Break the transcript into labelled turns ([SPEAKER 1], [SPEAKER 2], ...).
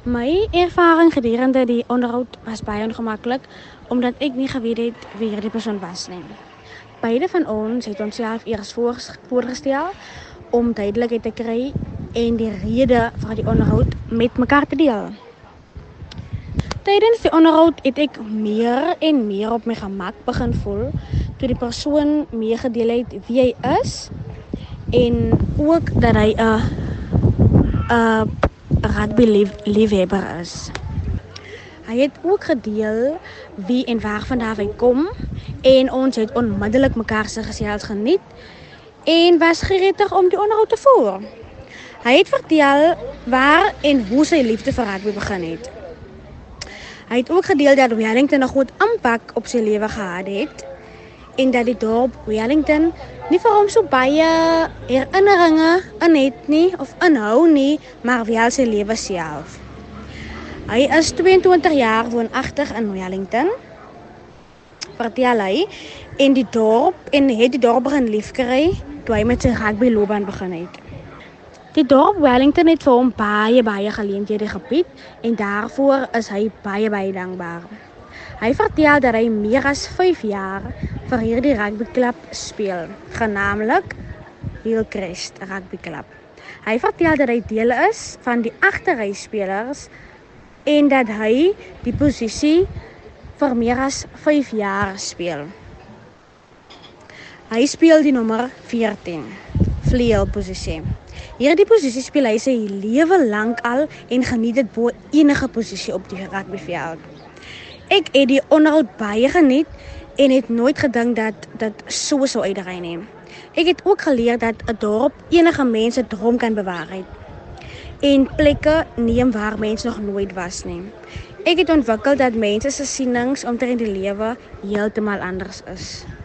[SPEAKER 1] My ervaring gedurende die onderhoud was baie ongemaklik omdat ek nie geweet het wie hierdie persoon was nie. Beide van ons het onsself eers voorgestel om duidelikheid te kry en die rede vir die onderhoud met mekaar te deel. Tydens die onderhoud het ek meer en meer op my gemak begin voel toe die persoon meegedeel het wie hy is en ook dat hy 'n rugby liefhebber is. Hy het ook gedeel wie en waar vandaan hy kom en ons het onmiddellik mekaar se gesels geniet en was geregtig om die onderhoud te voer. Hy het vertel waar en hoe sy liefde vir rugby begin het. Hy het ook gedeel dat Wellington 'n groot impak op sy lewe gehad het en dat die dorp Wellington nie vir hom so baie herinneringe in het nie of inhou nie, maar wel sy lewe self. Hy is 22 jaar woonagtig in Wellington, vertel hy, en het die dorp begin liefkry toe hy met sy rugbyloopbaan begin het. Die dorp Wellington het vir hom baie geleenthede gebied en daarvoor is hy baie dankbaar. Hy vertel dat hy meer as 5 jaar vir hierdie rugbyklub speel, genaamlik Hillcrest Rugby Club. Hy vertel dat hy deel is van die agterryspelers en dat hy die posisie vir meer as 5 jaar speel. Hy speel die nommer 14, vleuelposisie. Hierdie posisie speel hy sy lewe lank al en geniet dit bo enige posisie op die rugbyveld. Ek het die onderhoud baie geniet en het nooit gedink dat dit so sou uitdraai nie. Ek het ook geleer dat 'n dorp enige mens se droom kan bewaarheid en plekke neem waar mens nog nooit was nie. Ek het ontwikkel dat mense se sienings omtrent die lewe heeltemal anders is.